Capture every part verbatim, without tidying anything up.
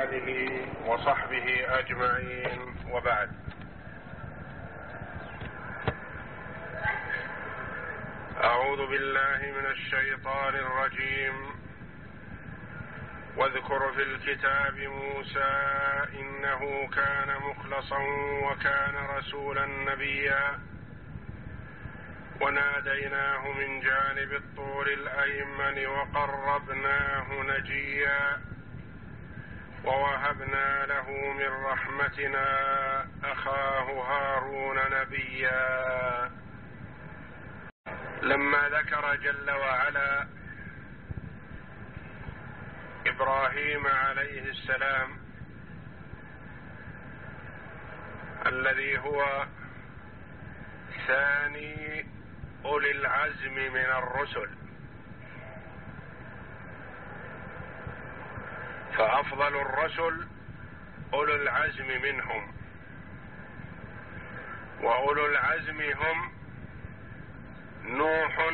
آله وصحبه أجمعين، وبعد. أعوذ بالله من الشيطان الرجيم. واذكر في الكتاب موسى إنه كان مخلصا وكان رسولا نبيا وناديناه من جانب الطور الأيمن وقربناه نجيا ووهبنا له من رحمتنا أخاه هارون نبيا. لما ذكر جل وعلا إبراهيم عليه السلام الذي هو ثاني أولي العزم من الرسل، فأفضل الرسل أولو العزم منهم، وأولو العزم هم نوح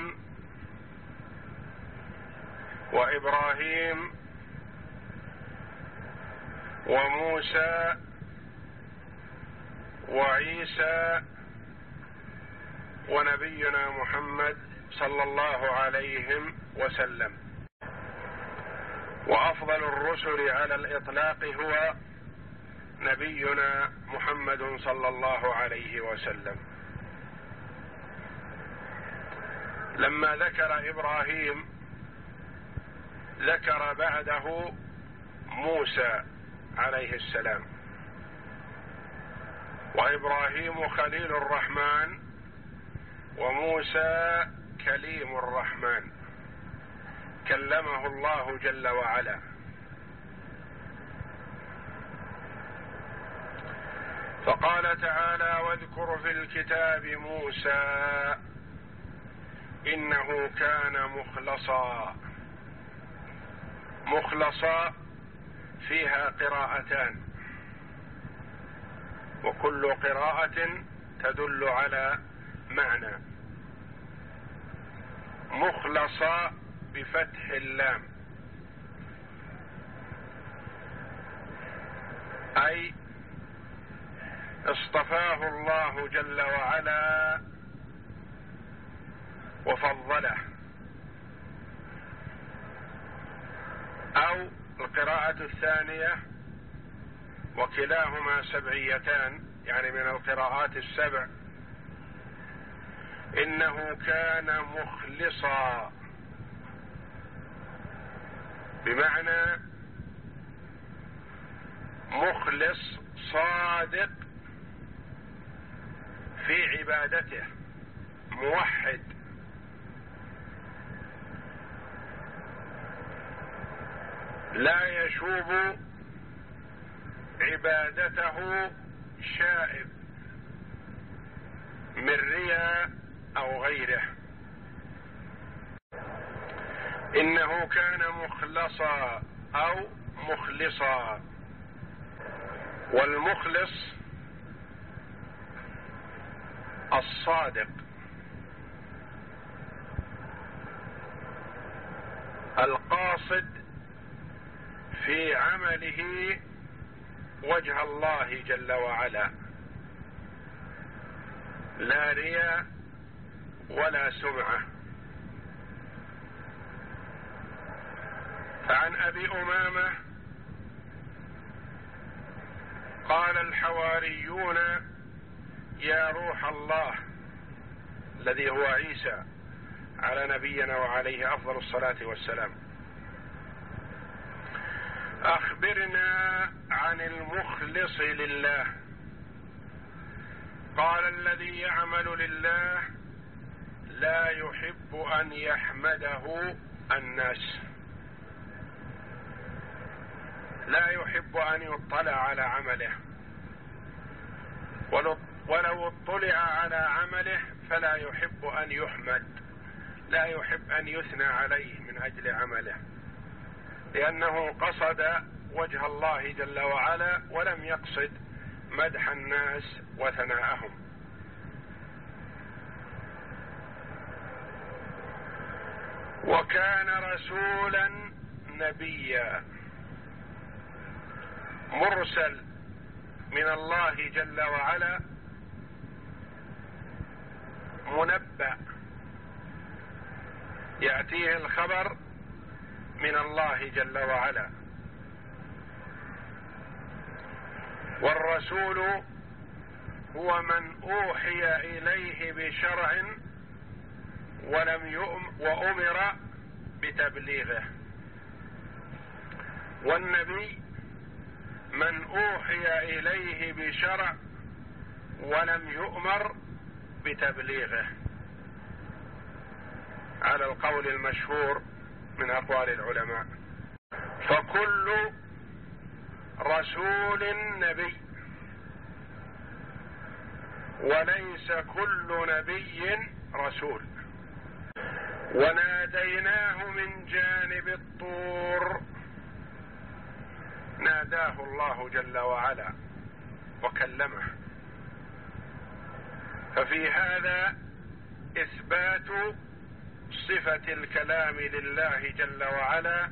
وإبراهيم وموسى وعيسى ونبينا محمد صلى الله عليه وسلم. وأفضل الرسل على الإطلاق هو نبينا محمد صلى الله عليه وسلم. لما ذكر إبراهيم ذكر بعده موسى عليه السلام. وإبراهيم خليل الرحمن وموسى كليم الرحمن، كلمه الله جل وعلا. فقال تعالى: واذكر في الكتاب موسى إنه كان مخلصا. مخلصا فيها قراءتان، وكل قراءة تدل على معنى. مخلصا بفتح اللام، أي اصطفاه الله جل وعلا وفضله. أو القراءة الثانية، وكلاهما سبعيتان يعني من القراءات السبع، إنه كان مخلصا، بمعنى مخلص صادق في عبادته، موحد، لا يشوب عبادته شائب من رياء أو غيره. إنه كان مخلصا أو مخلصا. والمخلص الصادق القاصد في عمله وجه الله جل وعلا، لا رياء ولا سمعة. فعن أبي أمامة قال الحواريون: يا روح الله، الذي هو عيسى على نبينا وعليه أفضل الصلاة والسلام، أخبرنا عن المخلص لله. قال: الذي يعمل لله لا يحب أن يحمده الناس، لا يحب أن يطلع على عمله، ولو اطلع على عمله فلا يحب أن يحمد، لا يحب أن يثنى عليه من أجل عمله، لأنه قصد وجه الله جل وعلا ولم يقصد مدح الناس وثناءهم. وكان رسولا نبيا. مرسل من الله جل وعلا منبأ، يأتيه الخبر من الله جل وعلا. والرسول هو من أوحي إليه بشرع ولم يؤم وأمر بتبليغه، والنبي من أوحي إليه بشرع ولم يؤمر بتبليغه، على القول المشهور من أقوال العلماء. فكل رسول نبي، وليس كل نبي رسول. وناديناه من جانب الطور، ناداه الله جل وعلا وكلمه. ففي هذا إثبات صفة الكلام لله جل وعلا،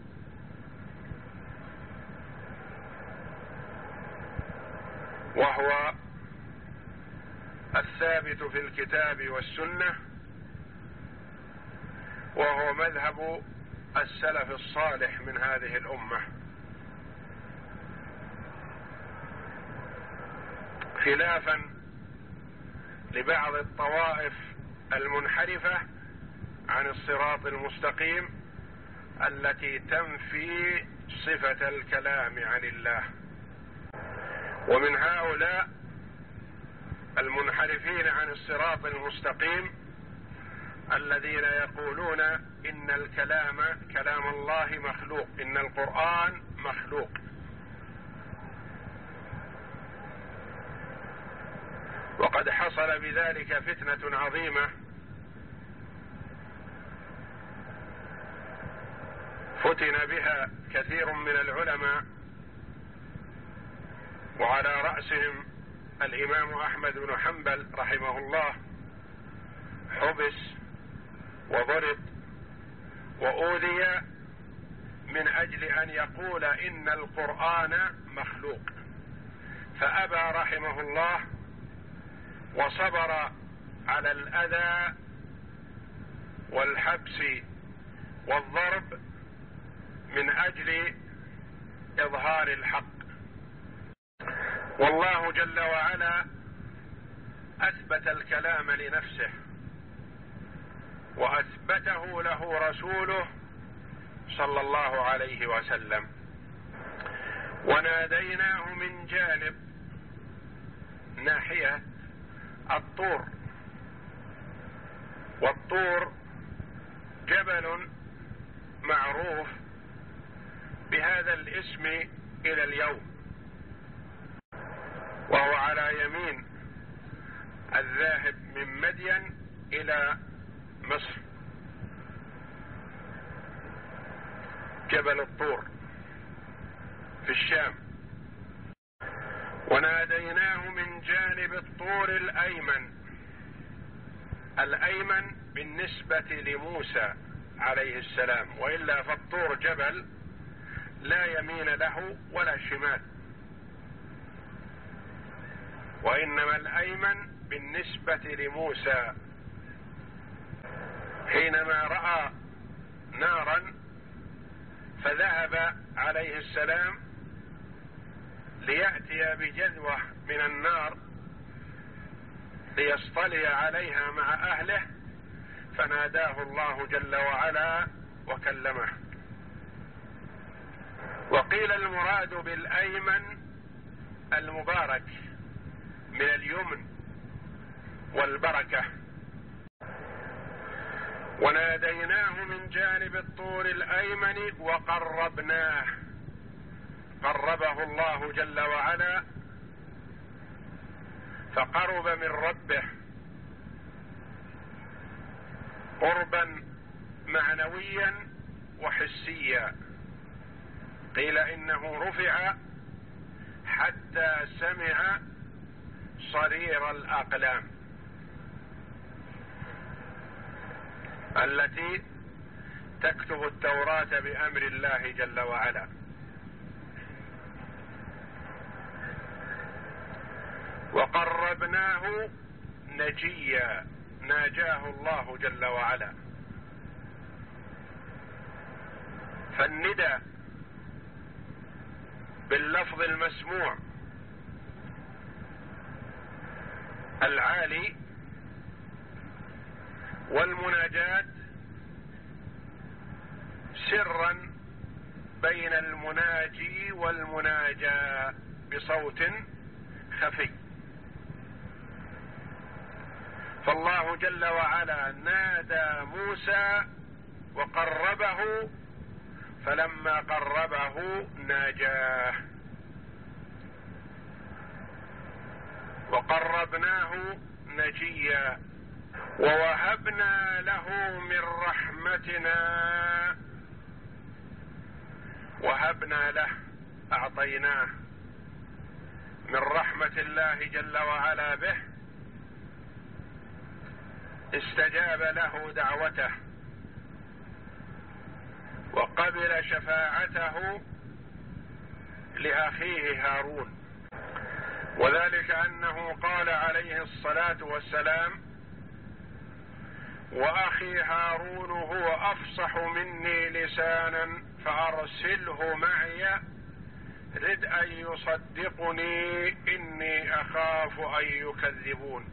وهو الثابت في الكتاب والسنة، وهو مذهب السلف الصالح من هذه الأمة، خلافا لبعض الطوائف المنحرفة عن الصراط المستقيم التي تنفي صفة الكلام عن الله. ومن هؤلاء المنحرفين عن الصراط المستقيم الذين يقولون إن الكلام كلام الله مخلوق، إن القرآن مخلوق. وقد حصل بذلك فتنة عظيمة فتن بها كثير من العلماء، وعلى رأسهم الإمام أحمد بن حنبل رحمه الله، حبس وضرب وأوذي من أجل أن يقول إن القرآن مخلوق، فأبى رحمه الله وصبر على الأذى والحبس والضرب من أجل إظهار الحق. والله جل وعلا أثبت الكلام لنفسه، وأثبته له رسوله صلى الله عليه وسلم. وناديناه من جانب ناحية الطور، والطور جبل معروف بهذا الاسم إلى اليوم، وهو على يمين الذاهب من مدين إلى مصر، جبل الطور في الشام. وناديناه من جانب الطور الأيمن، الأيمن بالنسبة لموسى عليه السلام، وإلا فالطور جبل لا يمين له ولا شمال، وإنما الأيمن بالنسبة لموسى حينما رأى نارا فذهب عليه السلام ليأتي بجذوة من النار ليصطلي عليها مع أهله، فناداه الله جل وعلا وكلمه. وقيل المراد بالأيمن المبارك من اليمن والبركة. وناديناه من جانب الطور الأيمن وقربناه، قربه الله جل وعلا فقرب من ربه قربا معنويا وحسيا. قيل إنه رفع حتى سمع صرير الأقلام التي تكتب التوراة بأمر الله جل وعلا. وقربناه نجيا، ناجاه الله جل وعلا. فالندى باللفظ المسموع العالي، والمناجاة سرا بين المناجي والمناجى بصوت خفي. فالله جل وعلا نادى موسى وقربه، فلما قربه ناجاه. وقربناه نجيا ووهبنا له من رحمتنا. وهبنا له، أعطيناه من رحمة الله جل وعلا به، استجاب له دعوته وقبل شفاعته لأخيه هارون. وذلك أنه قال عليه الصلاة والسلام: وأخي هارون هو أفصح مني لسانا فأرسله معي رد أن يصدقني إني أخاف أن يكذبون.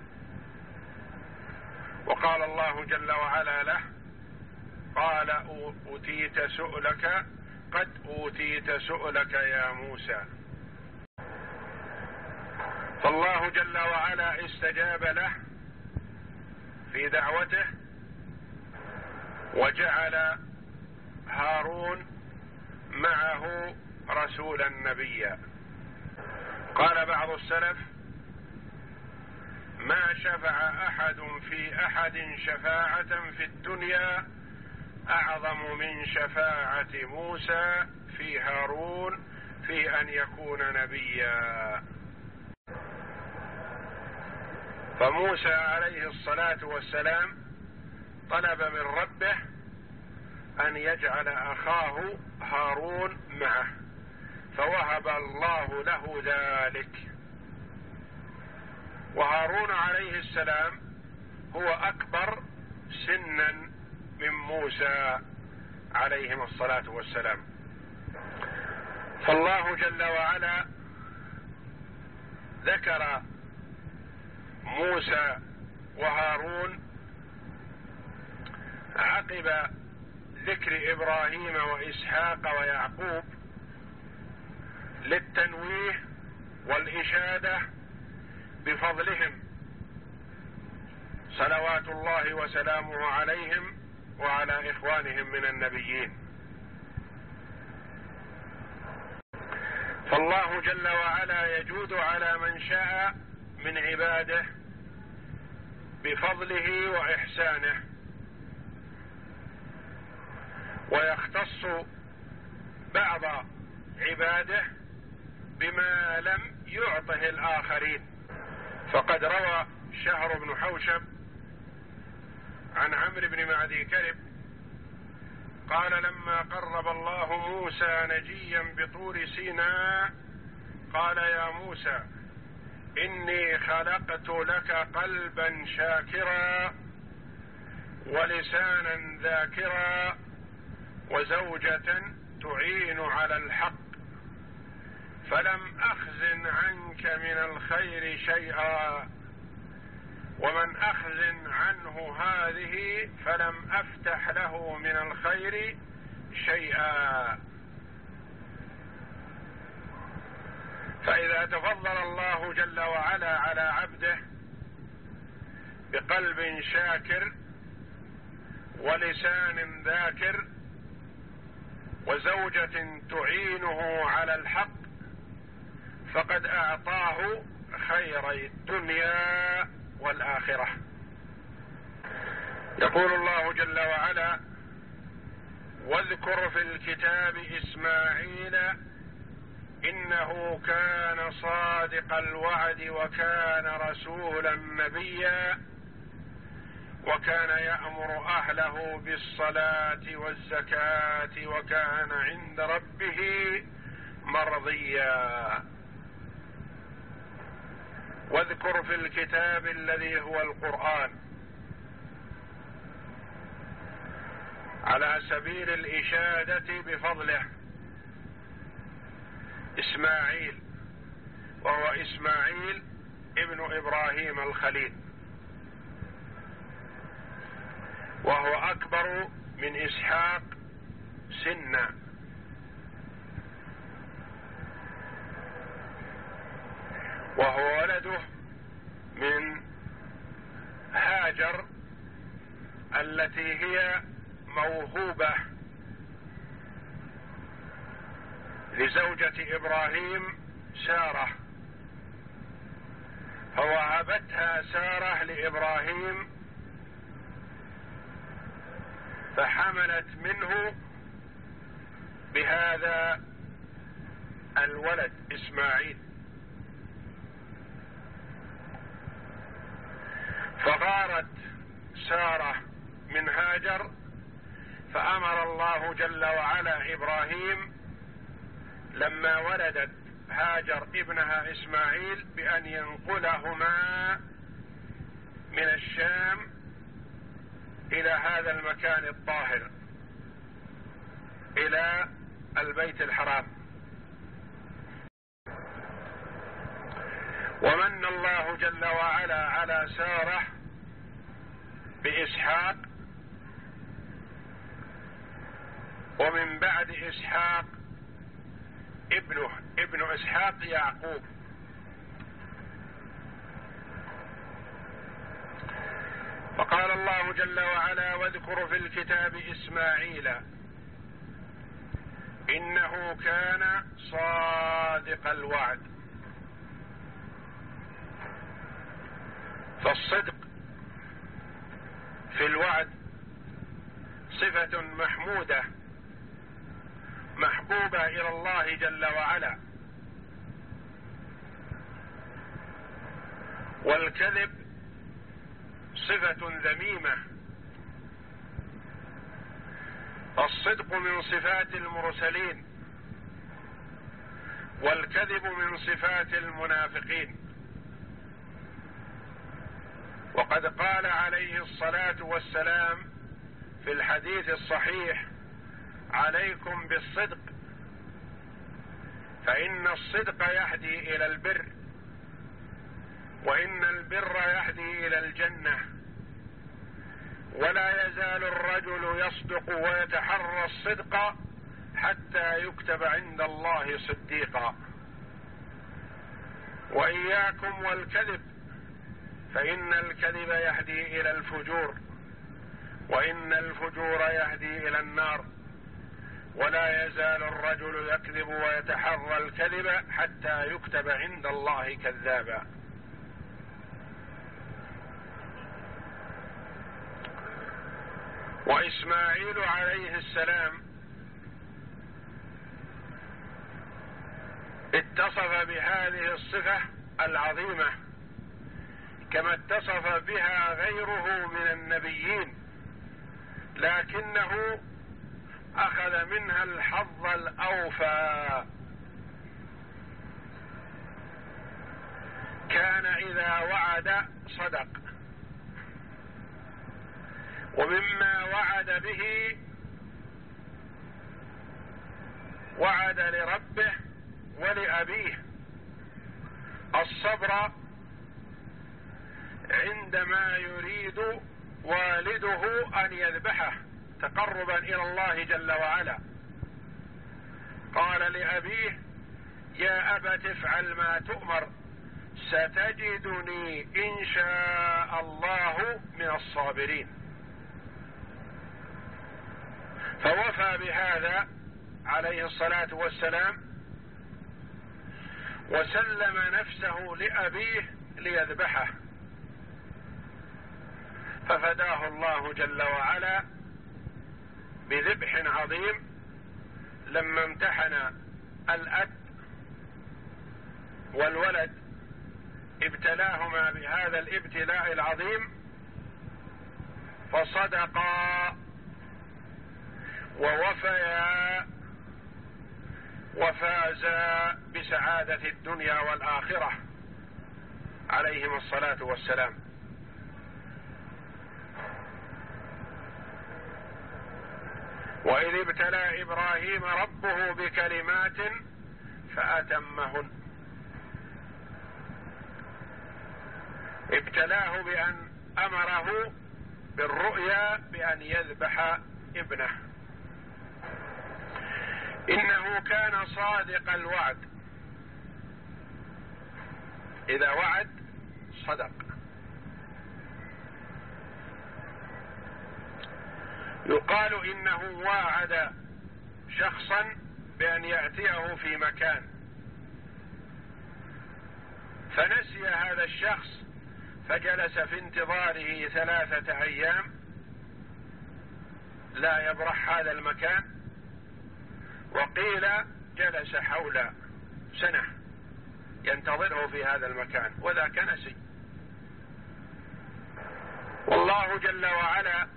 وقال الله جل وعلا له: قال أوتيت سؤلك، قد أوتيت سؤلك يا موسى. فالله جل وعلا استجاب له في دعوته وجعل هارون معه رسولا نبيا. قال بعض السلف: ما شفع أحد في أحد شفاعة في الدنيا أعظم من شفاعة موسى في هارون في أن يكون نبيا. فموسى عليه الصلاة والسلام طلب من ربه أن يجعل أخاه هارون معه، فوهب الله له ذلك. وهارون عليه السلام هو أكبر سنا من موسى عليهم الصلاة والسلام. فالله جل وعلا ذكر موسى وهارون عقب ذكر إبراهيم وإسحاق ويعقوب للتنويه والإشادة بفضلهم صلوات الله وسلامه عليهم وعلى إخوانهم من النبيين. فالله جل وعلا يجود على من شاء من عباده بفضله وإحسانه، ويختص بعض عباده بما لم يعطه الآخرين. فقد روى شهر بن حوشب عن عمرو بن معدي كرب قال: لما قرب الله موسى نجيا بطور سيناء قال: يا موسى إني خلقت لك قلبا شاكرا ولسانا ذاكرا وزوجة تعين على الحق، فلم أخزن عنك من الخير شيئا، ومن أخزن عنه هذه فلم أفتح له من الخير شيئا. فإذا تفضل الله جل وعلا على عبده بقلب شاكر ولسان ذاكر وزوجة تعينه على الحق، فقد أعطاه خيري الدنيا والآخرة. يقول الله جل وعلا: واذكر في الكتاب إسماعيل إنه كان صادق الوعد وكان رسولا نبيا وكان يأمر أهله بالصلاة والزكاة وكان عند ربه مرضيا. واذكر في الكتاب الذي هو القرآن، على سبيل الإشادة بفضله، إسماعيل، وهو إسماعيل ابن إبراهيم الخليل، وهو أكبر من إسحاق سنا، وهو ولده من هاجر التي هي موهوبة لزوجة إبراهيم سارة، فوهبتها سارة لإبراهيم فحملت منه بهذا الولد إسماعيل. فغارت سارة من هاجر، فأمر الله جل وعلا إبراهيم لما ولدت هاجر ابنها إسماعيل بأن ينقلهما من الشام إلى هذا المكان الطاهر، إلى البيت الحرام. ومن الله جل وعلا على سارة بإسحاق، ومن بعد إسحاق ابنه ابن إسحاق يعقوب. فقال الله جل وعلا: واذكر في الكتاب إسماعيل إنه كان صادق الوعد. فالصدق في الوعد صفة محمودة محبوبة إلى الله جل وعلا، والكذب صفة ذميمة. الصدق من صفات المرسلين، والكذب من صفات المنافقين. وقد قال عليه الصلاة والسلام في الحديث الصحيح: عليكم بالصدق فإن الصدق يهدي إلى البر، وإن البر يهدي إلى الجنة، ولا يزال الرجل يصدق ويتحرى الصدق حتى يكتب عند الله صديقا. وإياكم والكذب فإن الكذب يهدي إلى الفجور، وإن الفجور يهدي إلى النار، ولا يزال الرجل يكذب ويتحرى الكذب حتى يكتب عند الله كذابا. وإسماعيل عليه السلام اتصف بهذه الصفة العظيمة كما اتصف بها غيره من النبيين، لكنه أخذ منها الحظ الأوفى. كان إذا وعد صدق، ومما وعد به وعد لربه ولأبيه الصبر عندما يريد والده أن يذبحه تقربا إلى الله جل وعلا. قال لأبيه: يا أبت افعل ما تؤمر ستجدني إن شاء الله من الصابرين. فوفى بهذا عليه الصلاة والسلام، وسلم نفسه لأبيه ليذبحه، ففداه الله جل وعلا بذبح عظيم لما امتحن الأب والولد، ابتلاهما بهذا الابتلاء العظيم فصدقا ووفيا وفازا بسعادة الدنيا والآخرة. عليهم الصلاة والسلام. وإذ ابتلى إبراهيم ربه بكلمات فأتمهن. ابتلاه بأن أمره بالرؤيا بأن يذبح ابنه. إنه كان صادق الوعد، إذا وعد صدق. يقال إنه واعد شخصا بأن يأتيه في مكان، فنسي هذا الشخص فجلس في انتظاره ثلاثة أيام لا يبرح هذا المكان، وقيل جلس حول سنة ينتظره في هذا المكان، وذاك نسي. والله جل وعلا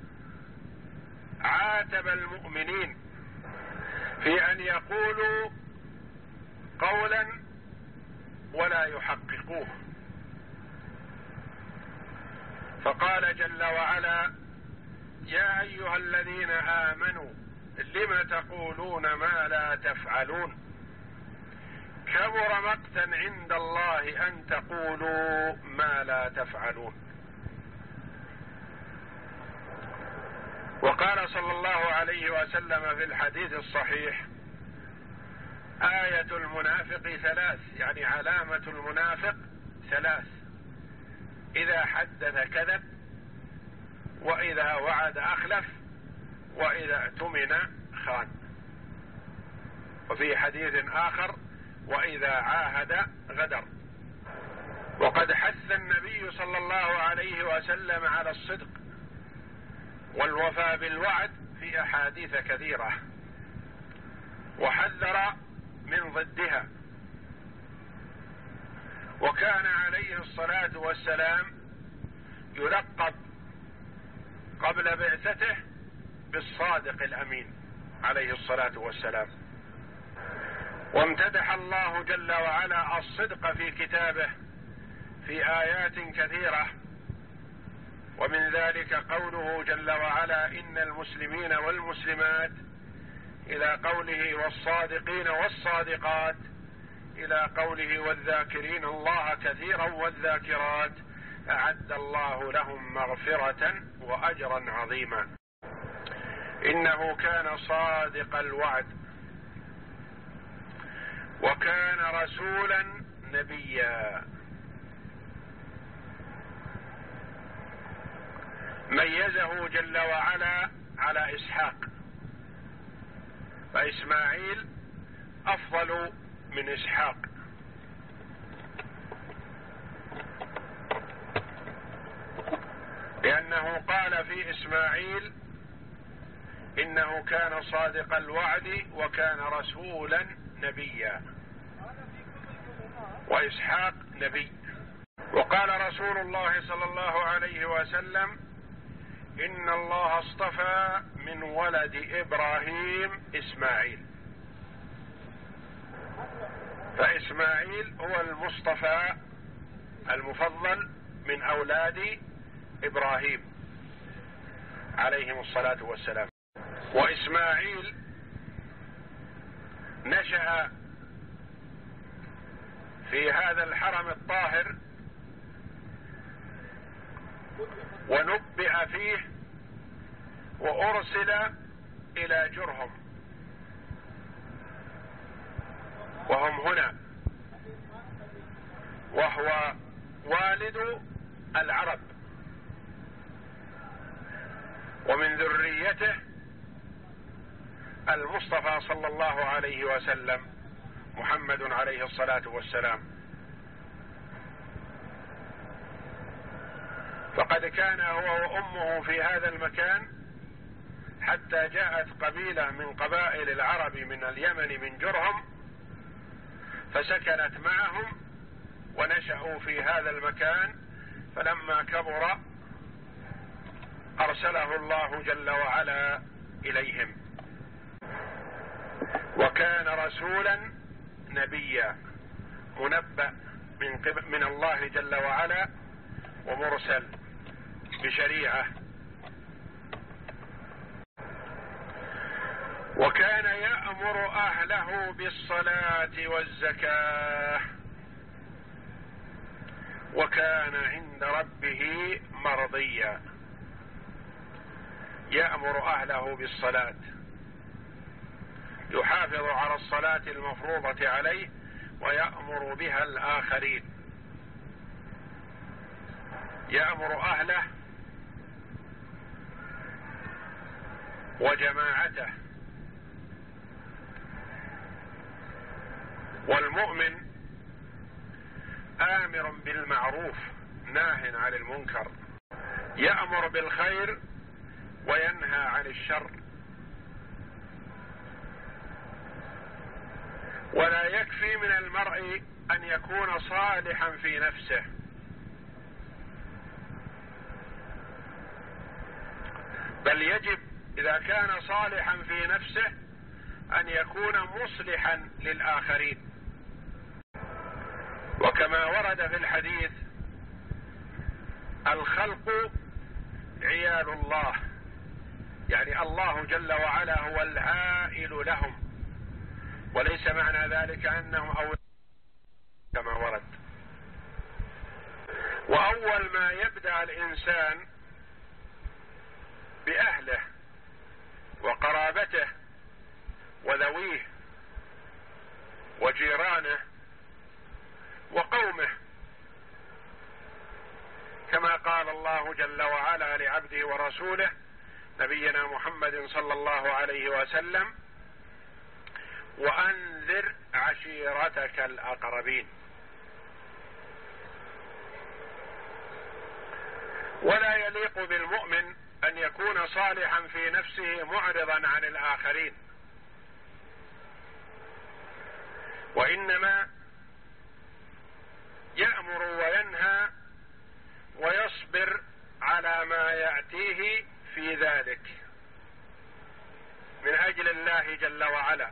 عاتب المؤمنين في أن يقولوا قولا ولا يحققوه، فقال جل وعلا: يا أيها الذين آمنوا لم تقولون ما لا تفعلون كبر مقتا عند الله أن تقولوا ما لا تفعلون. وقال صلى الله عليه وسلم في الحديث الصحيح: آية المنافق ثلاث، يعني علامة المنافق ثلاث: إذا حدث كذب، وإذا وعد أخلف، وإذا اؤتمن خان. وفي حديث آخر: وإذا عاهد غدر. وقد حث النبي صلى الله عليه وسلم على الصدق والوفاء بالوعد في أحاديث كثيرة، وحذر من ضدها. وكان عليه الصلاة والسلام يلقب قبل بعثته بالصادق الأمين عليه الصلاة والسلام. وامتدح الله جل وعلا الصدق في كتابه في آيات كثيرة، ومن ذلك قوله جل وعلا: إن المسلمين والمسلمات، إلى قوله: والصادقين والصادقات، إلى قوله: والذاكرين الله كثيرا والذاكرات، أعد الله لهم مغفرة وأجرا عظيما. إنه كان صادق الوعد، وكان رسولا نبيا. ميزه جل وعلا على إسحاق، فإسماعيل أفضل من إسحاق، لأنه قال في إسماعيل: إنه كان صادق الوعد وكان رسولا نبيا، وإسحاق نبي. وقال رسول الله صلى الله عليه وسلم: إن الله اصطفى من ولد إبراهيم إسماعيل. فإسماعيل هو المصطفى المفضل من أولاد إبراهيم عليهم الصلاة والسلام. وإسماعيل نشأ في هذا الحرم الطاهر، ونبئ فيه، وأرسل إلى جرهم، وهم هنا، وهو والد العرب، ومن ذريته المصطفى صلى الله عليه وسلم محمد عليه الصلاة والسلام. فقد كان هو وأمه في هذا المكان حتى جاءت قبيلة من قبائل العرب من اليمن من جرهم، فسكنت معهم ونشأوا في هذا المكان. فلما كبر أرسله الله جل وعلا إليهم. وكان رسولا نبيا، منبأ من قبل من الله جل وعلا ومرسل بشريعة. وكان يأمر أهله بالصلاة والزكاة وكان عند ربه مرضيا. يأمر أهله بالصلاة، يحافظ على الصلاة المفروضة عليه ويأمر بها الآخرين. يأمر أهله وجماعته. والمؤمن آمر بالمعروف ناه عن المنكر، يأمر بالخير وينهى عن الشر. ولا يكفي من المرء أن يكون صالحا في نفسه، بل يجب إذا كان صالحا في نفسه أن يكون مصلحا للآخرين. وكما ورد في الحديث: الخلق عيال الله، يعني الله جل وعلا هو العائل لهم، وليس معنى ذلك أنهم أولاد كما ورد. وأول ما يبدأ الإنسان بأهله وقرابته وذويه وجيرانه وقومه، كما قال الله جل وعلا لعبده ورسوله نبينا محمد صلى الله عليه وسلم: وأنذر عشيرتك الأقربين. ولا يليق بالمؤمن أن يكون صالحا في نفسه معرضا عن الآخرين، وإنما يأمر وينهى ويصبر على ما يأتيه في ذلك من أجل الله جل وعلا.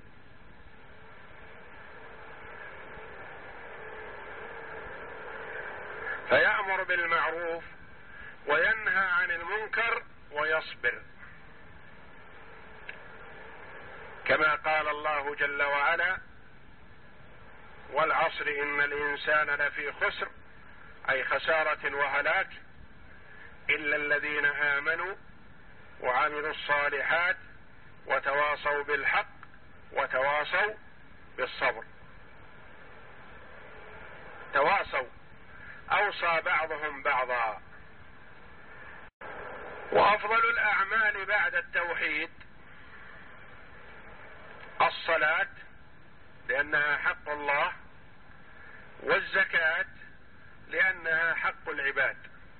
فيأمر بالمعروف وينهى عن المنكر ويصبر، كما قال الله جل وعلا: والعصر إن الإنسان لفي خسر، أي خسارة وهلاك، إلا الذين آمنوا وعملوا الصالحات وتواصوا بالحق وتواصوا بالصبر. تواصوا، أوصى بعضهم بعضا. وأفضل الأعمال بعد التوحيد الصلاة لأنها حق الله، والزكاة لأنها حق العباد.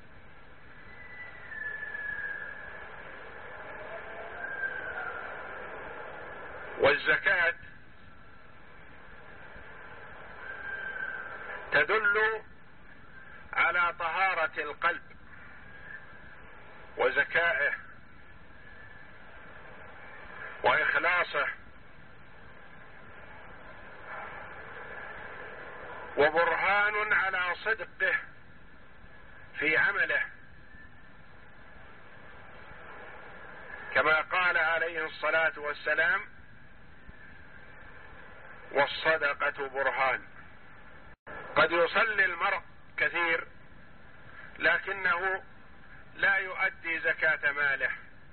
والزكاة تدل على طهارة القلب وزكائه وإخلاصه، وبرهان على صدقه في عمله، كما قال عليه الصلاة والسلام: والصدقة برهان. قد يصلي المرء كثير لكنه لا يؤدي زكاة ماله،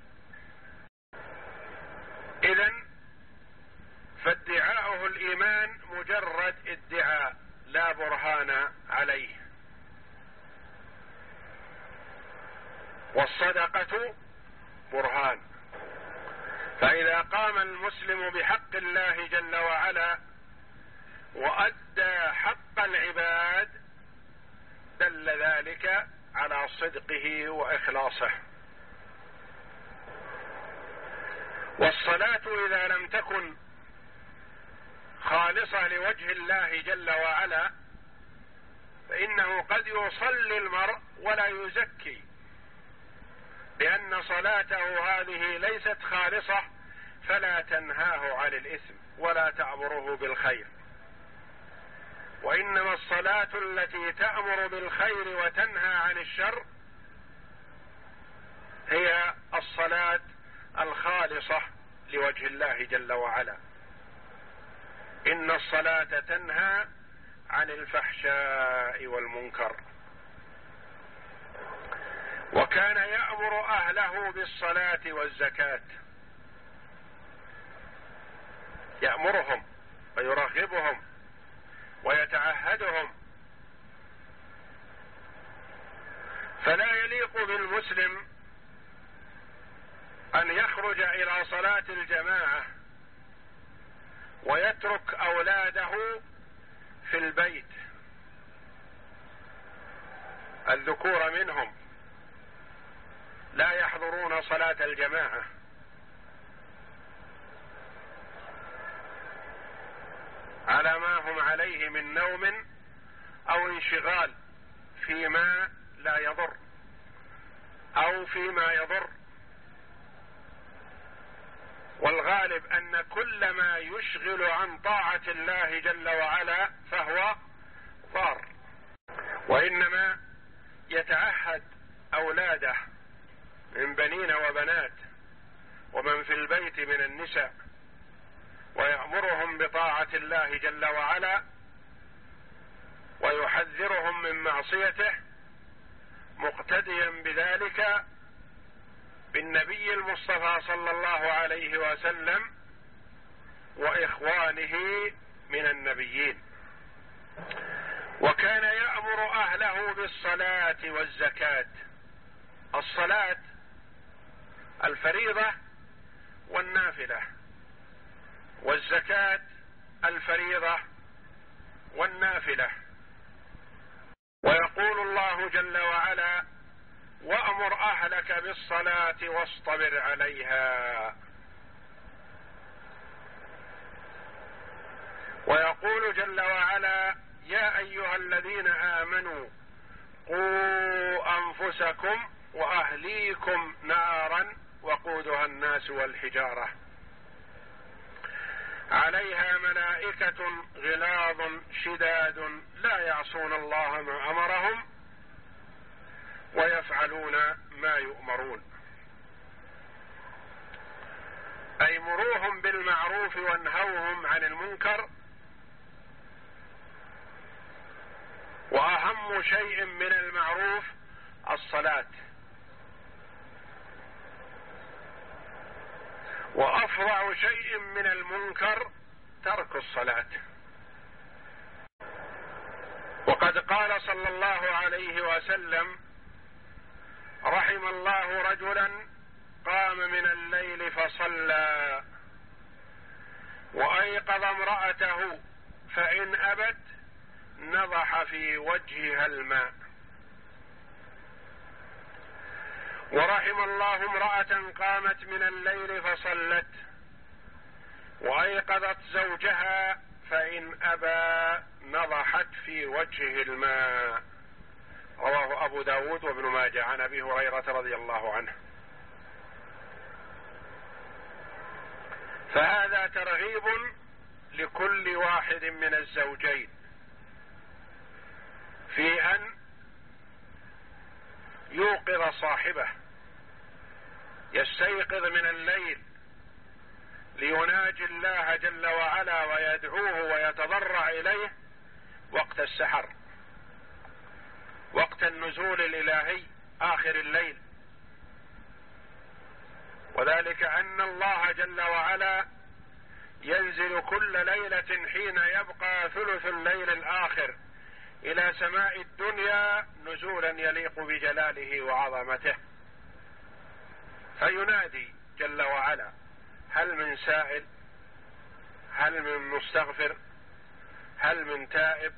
إذن فادعاؤه الإيمان مجرد ادعاء لا برهان عليه. والصدقة برهان. فإذا قام المسلم بحق الله جل وعلا وأدى حق العباد دل ذلك على صدقه وإخلاصه. والصلاة إذا لم تكن خالصة لوجه الله جل وعلا فإنه قد يصلي المرء ولا يزكي، لأن صلاته هذه ليست خالصة، فلا تنهاه عن الإثم ولا تأمره بالخير، وإنما إنما الصلاة التي تأمر بالخير وتنهى عن الشر هي الصلاة الخالصة لوجه الله جل وعلا. إن الصلاة تنهى عن الفحشاء والمنكر. وكان يأمر أهله بالصلاة والزكاة، يأمرهم ويرغبهم ويتعهدهم. فلا يليق بالمسلم أن يخرج إلى صلاة الجماعة ويترك أولاده في البيت، الذكور منهم لا يحضرون صلاة الجماعة، على ما هم عليه من نوم أو انشغال فيما لا يضر أو فيما يضر. والغالب أن كل ما يشغل عن طاعة الله جل وعلا فهو ضار. وإنما يتعهد أولاده من بنين وبنات ومن في البيت من النساء ويأمرهم بطاعة الله جل وعلا ويحذرهم من معصيته، مقتديا بذلك بالنبي المصطفى صلى الله عليه وسلم وإخوانه من النبيين. وكان يأمر أهله بالصلاة والزكاة. الصلاة الفريضة والنافلة، والزكاة الفريضة والنافلة. ويقول الله جل وعلا: وأمر أهلك بالصلاة واصطبر عليها. ويقول جل وعلا: يا أيها الذين آمنوا قوا أنفسكم وأهليكم نارا وقودها الناس والحجارة عليها ملائكة غلاظ شداد لا يعصون الله ما أمرهم ويفعلون ما يؤمرون. أي مروهم بالمعروف وانهوهم عن المنكر. وأهم شيء من المعروف الصلاة، وأفظع شيء من المنكر ترك الصلاة. وقد قال صلى الله عليه وسلم: رحم الله رجلا قام من الليل فصلى وأيقظ امرأته فإن أبت نضح في وجهها الماء. ورحم الله امرأة قامت من الليل فصلت وأيقظت زوجها فإن أبى نضحت في وجهه الماء. رواه أبو داود وابن ماجه عن أبي هريرة رضي الله عنه. فهذا ترغيب لكل واحد من الزوجين في أن يوقظ صاحبه، يستيقظ من الليل ليناجي الله جل وعلا ويدعوه ويتضرع إليه وقت السحر، وقت النزول الإلهي آخر الليل. وذلك أن الله جل وعلا ينزل كل ليلة حين يبقى ثلث الليل الآخر إلى سماء الدنيا نزولا يليق بجلاله وعظمته، فينادي جل وعلا: هل من سائل؟ هل من مستغفر؟ هل من تائب؟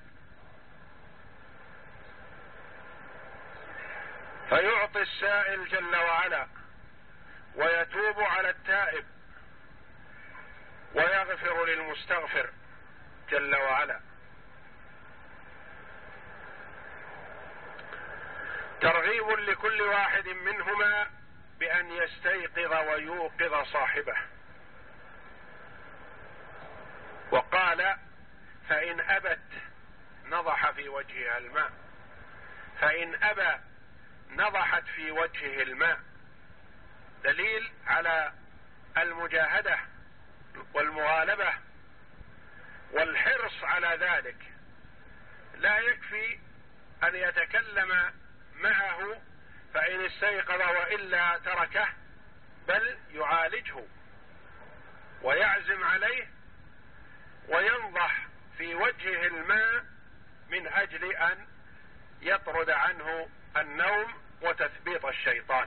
فيعطي السائل جل وعلا ويتوب على التائب ويغفر للمستغفر جل وعلا. ترغيب لكل واحد منهما بأن يستيقظ ويوقظ صاحبه. وقال: فإن أبت نضح في وجهها الماء، فإن أبى نضحت في وجهه الماء، دليل على المجاهدة والمغالبة والحرص على ذلك. لا يكفي أن يتكلم معه فإن استيقظ وإلا تركه، بل يعالجه ويعزم عليه وينضح في وجهه الماء من أجل أن يطرد عنه النوم وتثبيط الشيطان.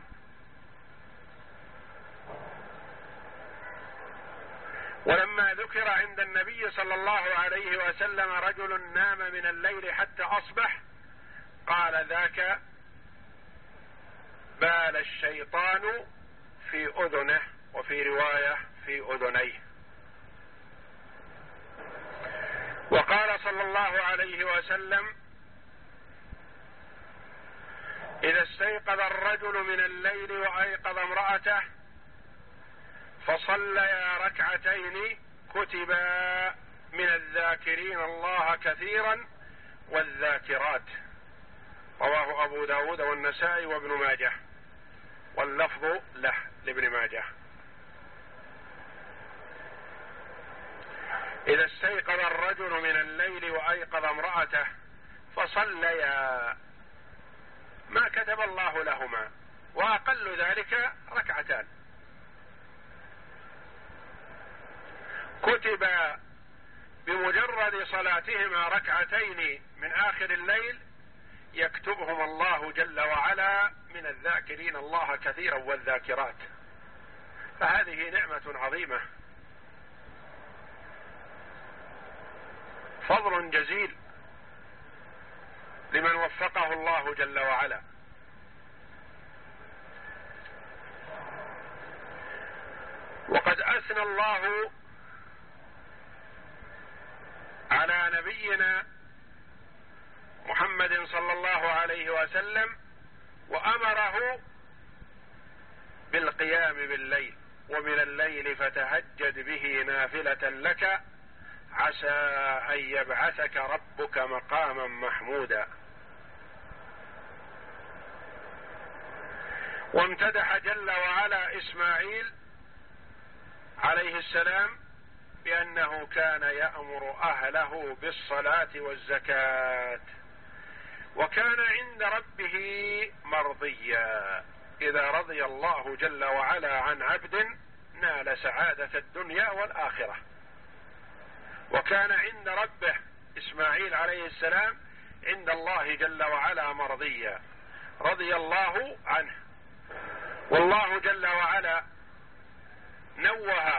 ولما ذكر عند النبي صلى الله عليه وسلم رجل نام من الليل حتى أصبح، قال ذاك بال الشيطان في أذنه، وفي رواية في أذنيه. وقال صلى الله عليه وسلم إذا استيقظ الرجل من الليل وأيقظ امرأته فصليا ركعتين كتبا من الذاكرين الله كثيرا والذاكرات. رواه أبو داود والنسائي وابن ماجه، واللفظ له لابن ماجه. إذا استيقظ الرجل من الليل وأيقظ امرأته فصليا ما كتب الله لهما، وأقل ذلك ركعتان، كتب بمجرد صلاتهما ركعتين من آخر الليل يكتبهم الله جل وعلا من الذاكرين الله كثيرا والذاكرات. فهذه نعمة عظيمة، فضل جزيل لمن وفقه الله جل وعلا. وقد أثنى الله على نبينا محمد صلى الله عليه وسلم وأمره بالقيام بالليل، ومن الليل فتهجد به نافلة لك عسى أن يبعثك ربك مقاما محمودا. وامتدح جل وعلا إسماعيل عليه السلام بأنه كان يأمر أهله بالصلاة والزكاة، وكان عند ربه مرضيا. إذا رضي الله جل وعلا عن عبد نال سعادة الدنيا والآخرة. وكان عند ربه إسماعيل عليه السلام عند الله جل وعلا مرضيا، رضي الله عنه. والله جل وعلا نوه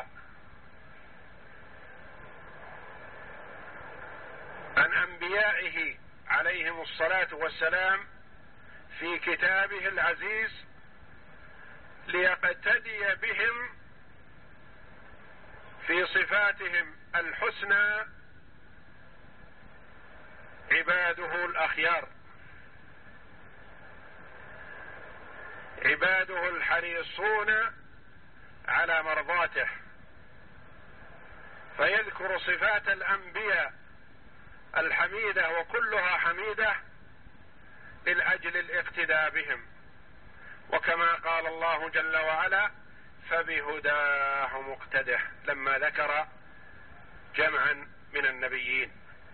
عن أنبيائه عليهم الصلاة والسلام في كتابه العزيز ليقتدي بهم في صفاتهم الحسنى عباده الأخيار، عباده الحريصون على مرضاته، فيذكر صفات الأنبياء الحميدة وكلها حميدة لأجل الاقتداء بهم. وكما قال الله جل وعلا فبهداه مقتده لما ذكر جمعا من النبيين.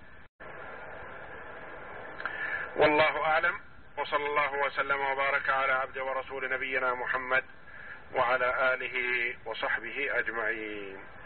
والله أعلم، وصلى الله وسلم وبارك على عبده ورسول نبينا محمد وعلى آله وصحبه أجمعين.